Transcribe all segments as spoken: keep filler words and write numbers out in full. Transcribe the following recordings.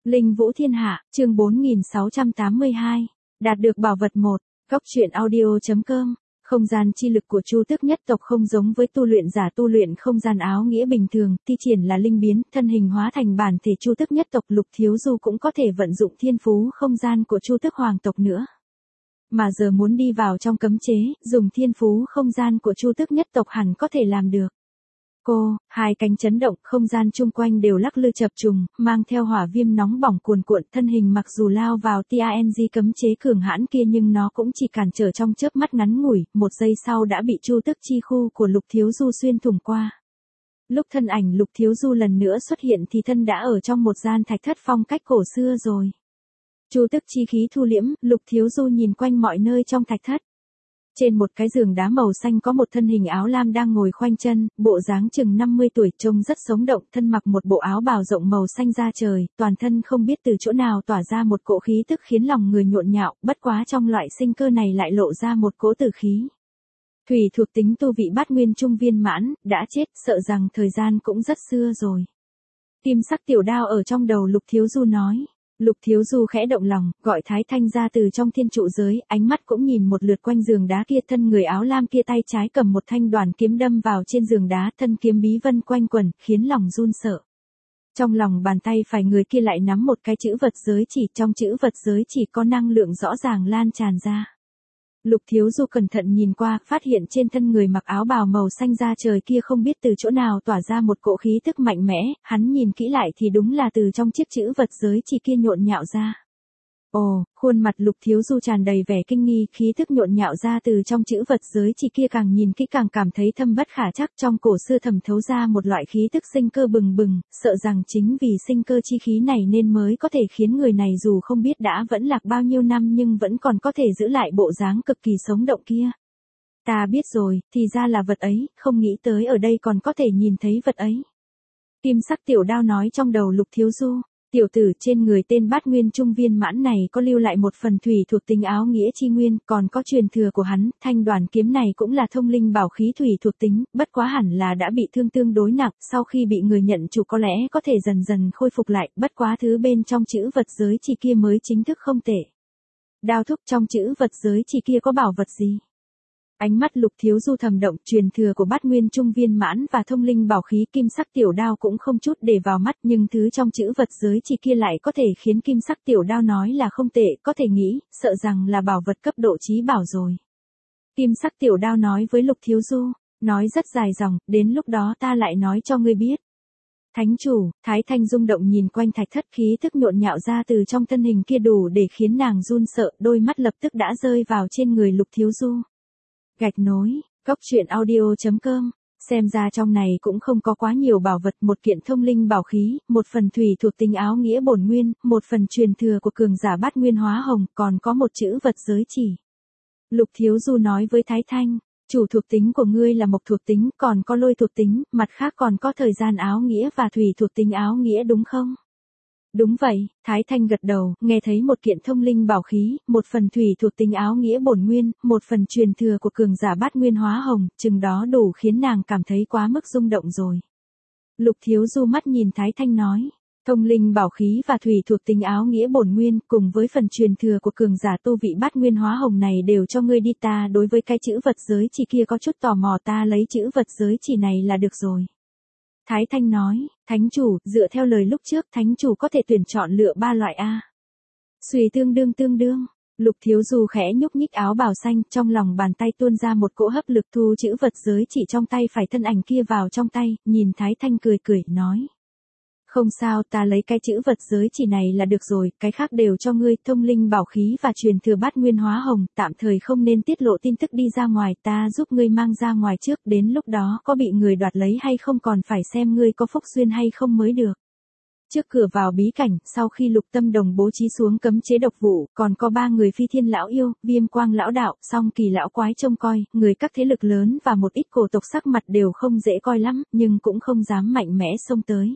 Linh Vũ Thiên Hạ, chương bốn nghìn sáu trăm tám mươi hai. Đạt được bảo vật một. Góc truyện audio.com. Không gian chi lực của Chu Tước nhất tộc không giống với tu luyện giả tu luyện không gian áo nghĩa bình thường, thi triển là linh biến, thân hình hóa thành bản thể Chu Tước nhất tộc. Lục Thiếu Du cũng có thể vận dụng thiên phú không gian của Chu Tước hoàng tộc nữa. Mà giờ muốn đi vào trong cấm chế, dùng thiên phú không gian của Chu Tước nhất tộc hẳn có thể làm được. Cô, hai cánh chấn động, không gian chung quanh đều lắc lư chập trùng, mang theo hỏa viêm nóng bỏng cuồn cuộn, thân hình mặc dù lao vào tang cấm chế cường hãn kia nhưng nó cũng chỉ cản trở trong chớp mắt ngắn ngủi, một giây sau đã bị Chu Tước chi khu của Lục Thiếu Du xuyên thủng qua. Lúc thân ảnh Lục Thiếu Du lần nữa xuất hiện thì thân đã ở trong một gian thạch thất phong cách cổ xưa rồi. Chu Tước chi khí thu liễm, Lục Thiếu Du nhìn quanh mọi nơi trong thạch thất. Trên một cái giường đá màu xanh có một thân hình áo lam đang ngồi khoanh chân, bộ dáng chừng năm mươi tuổi, trông rất sống động, thân mặc một bộ áo bào rộng màu xanh da trời, toàn thân không biết từ chỗ nào tỏa ra một cỗ khí tức khiến lòng người nhộn nhạo, bất quá trong loại sinh cơ này lại lộ ra một cỗ tử khí. Thủy thuộc tính tu vị bát nguyên trung viên mãn, đã chết, sợ rằng thời gian cũng rất xưa rồi. Kim sắc tiểu đao ở trong đầu Lục Thiếu Du nói. Lục Thiếu Du khẽ động lòng, gọi Thái Thanh ra từ trong thiên trụ giới, ánh mắt cũng nhìn một lượt quanh giường đá kia, thân người áo lam kia tay trái cầm một thanh đoàn kiếm đâm vào trên giường đá, thân kiếm bí vân quanh quẩn, khiến lòng run sợ. Trong lòng bàn tay phải người kia lại nắm một cái chữ vật giới chỉ, trong chữ vật giới chỉ có năng lượng rõ ràng lan tràn ra. Lục Thiếu Du cẩn thận nhìn qua, phát hiện trên thân người mặc áo bào màu xanh da trời kia không biết từ chỗ nào tỏa ra một cỗ khí tức mạnh mẽ, hắn nhìn kỹ lại thì đúng là từ trong chiếc chữ vật giới chỉ kia nhộn nhạo ra. Ồ, khuôn mặt Lục Thiếu Du tràn đầy vẻ kinh nghi, khí tức nhộn nhạo ra từ trong chữ vật giới chỉ kia càng nhìn kỹ càng cảm thấy thâm bất khả trắc, trong cổ xưa thẩm thấu ra một loại khí tức sinh cơ bừng bừng, sợ rằng chính vì sinh cơ chi khí này nên mới có thể khiến người này dù không biết đã vẫn lạc bao nhiêu năm nhưng vẫn còn có thể giữ lại bộ dáng cực kỳ sống động kia. Ta biết rồi, thì ra là vật ấy, không nghĩ tới ở đây còn có thể nhìn thấy vật ấy. Kim sắc tiểu đao nói trong đầu Lục Thiếu Du. Tiểu tử, trên người tên bát nguyên trung viên mãn này có lưu lại một phần thủy thuộc tính áo nghĩa chi nguyên, còn có truyền thừa của hắn, thanh đoàn kiếm này cũng là thông linh bảo khí thủy thuộc tính, bất quá hẳn là đã bị thương tương đối nặng, sau khi bị người nhận chủ có lẽ có thể dần dần khôi phục lại, bất quá thứ bên trong chữ vật giới chỉ kia mới chính thức không tệ. Đao thúc, trong chữ vật giới chỉ kia có bảo vật gì? Ánh mắt Lục Thiếu Du thầm động, truyền thừa của bát nguyên trung viên mãn và thông linh bảo khí kim sắc tiểu đao cũng không chút để vào mắt, nhưng thứ trong chữ vật giới chỉ kia lại có thể khiến kim sắc tiểu đao nói là không tệ, có thể nghĩ, sợ rằng là bảo vật cấp độ chí bảo rồi. Kim sắc tiểu đao nói với Lục Thiếu Du, nói rất dài dòng, đến lúc đó ta lại nói cho ngươi biết. Thánh chủ, Thái Thanh rung động nhìn quanh thạch thất, khí thức nhộn nhạo ra từ trong thân hình kia đủ để khiến nàng run sợ, đôi mắt lập tức đã rơi vào trên người Lục Thiếu Du. Gạch nối, góc truyện audio.com, xem ra trong này cũng không có quá nhiều bảo vật, một kiện thông linh bảo khí, một phần thủy thuộc tính áo nghĩa bổn nguyên, một phần truyền thừa của cường giả bát nguyên hóa hồng, còn có một chữ vật giới chỉ. Lục Thiếu Du nói với Thái Thanh, chủ thuộc tính của ngươi là mộc thuộc tính, còn có lôi thuộc tính, mặt khác còn có thời gian áo nghĩa và thủy thuộc tính áo nghĩa đúng không? Đúng vậy, Thái Thanh gật đầu, nghe thấy một kiện thông linh bảo khí, một phần thủy thuộc tính áo nghĩa bổn nguyên, một phần truyền thừa của cường giả bát nguyên hóa hồng, chừng đó đủ khiến nàng cảm thấy quá mức rung động rồi. Lục Thiếu Du mắt nhìn Thái Thanh nói, thông linh bảo khí và thủy thuộc tính áo nghĩa bổn nguyên, cùng với phần truyền thừa của cường giả tu vị bát nguyên hóa hồng này đều cho ngươi đi, ta đối với cái chữ vật giới chỉ kia có chút tò mò, ta lấy chữ vật giới chỉ này là được rồi. Thái Thanh nói, thánh chủ, dựa theo lời lúc trước, thánh chủ có thể tuyển chọn lựa ba loại A. Xuy tương đương tương đương, Lục Thiếu Du khẽ nhúc nhích áo bào xanh, trong lòng bàn tay tuôn ra một cỗ hấp lực thu chữ vật giới chỉ trong tay phải thân ảnh kia vào trong tay, nhìn Thái Thanh cười cười, nói. Không sao, ta lấy cái chữ vật giới chỉ này là được rồi, cái khác đều cho ngươi, thông linh bảo khí và truyền thừa bát nguyên hóa hồng, tạm thời không nên tiết lộ tin tức đi ra ngoài, ta giúp ngươi mang ra ngoài trước, đến lúc đó có bị người đoạt lấy hay không còn phải xem ngươi có phúc duyên hay không mới được. Trước cửa vào bí cảnh, sau khi Lục Tâm Đồng bố trí xuống cấm chế độc vụ, còn có ba người Phi Thiên lão yêu, Viêm Quang lão đạo, Song Kỳ lão quái trông coi, người các thế lực lớn và một ít cổ tộc sắc mặt đều không dễ coi lắm, nhưng cũng không dám mạnh mẽ xông tới.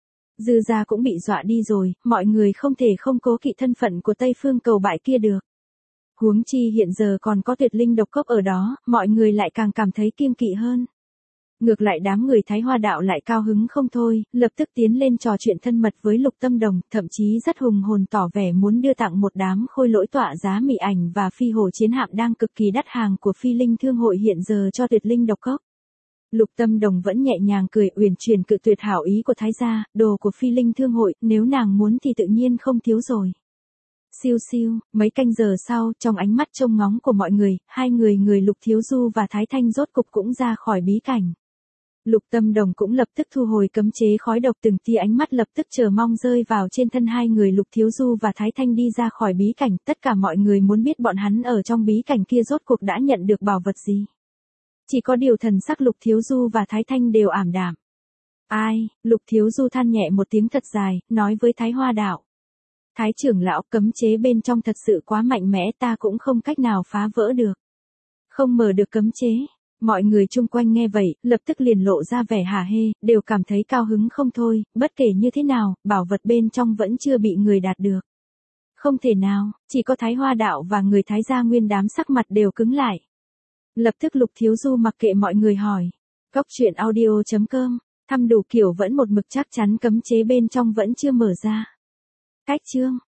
Dư gia cũng bị dọa đi rồi, mọi người không thể không cố kỵ thân phận của Tây Phương cầu bại kia được. Huống chi hiện giờ còn có tuyệt linh độc cốc ở đó, mọi người lại càng cảm thấy kiêng kỵ hơn. Ngược lại đám người Thái Hoa đạo lại cao hứng không thôi, lập tức tiến lên trò chuyện thân mật với Lục Tâm Đồng, thậm chí rất hùng hồn tỏ vẻ muốn đưa tặng một đám khôi lỗi tọa giá mị ảnh và phi hồ chiến hạm đang cực kỳ đắt hàng của Phi Linh Thương hội hiện giờ cho Tuyệt Linh độc cốc. Lục Tâm Đồng vẫn nhẹ nhàng cười uyển chuyển cự tuyệt hảo ý của Thái gia, đồ của Phi Linh Thương hội, nếu nàng muốn thì tự nhiên không thiếu rồi. Siêu siêu, mấy canh giờ sau, trong ánh mắt trông ngóng của mọi người, hai người người Lục Thiếu Du và Thái Thanh rốt cục cũng ra khỏi bí cảnh. Lục Tâm Đồng cũng lập tức thu hồi cấm chế khói độc, từng tia ánh mắt lập tức chờ mong rơi vào trên thân hai người Lục Thiếu Du và Thái Thanh đi ra khỏi bí cảnh, tất cả mọi người muốn biết bọn hắn ở trong bí cảnh kia rốt cuộc đã nhận được bảo vật gì. Chỉ có điều thần sắc Lục Thiếu Du và Thái Thanh đều ảm đạm. Ai, Lục Thiếu Du than nhẹ một tiếng thật dài, nói với Thái Hoa đạo. Thái trưởng lão, cấm chế bên trong thật sự quá mạnh mẽ, ta cũng không cách nào phá vỡ được. Không mở được cấm chế. Mọi người chung quanh nghe vậy, lập tức liền lộ ra vẻ hả hê, đều cảm thấy cao hứng không thôi, bất kể như thế nào, bảo vật bên trong vẫn chưa bị người đạt được. Không thể nào, chỉ có Thái Hoa đạo và người Thái gia nguyên đám sắc mặt đều cứng lại. Lập tức Lục Thiếu Du mặc kệ mọi người hỏi. Cốc truyện audio chấm com, thăm đủ kiểu vẫn một mực chắc chắn cấm chế bên trong vẫn chưa mở ra. Cách chương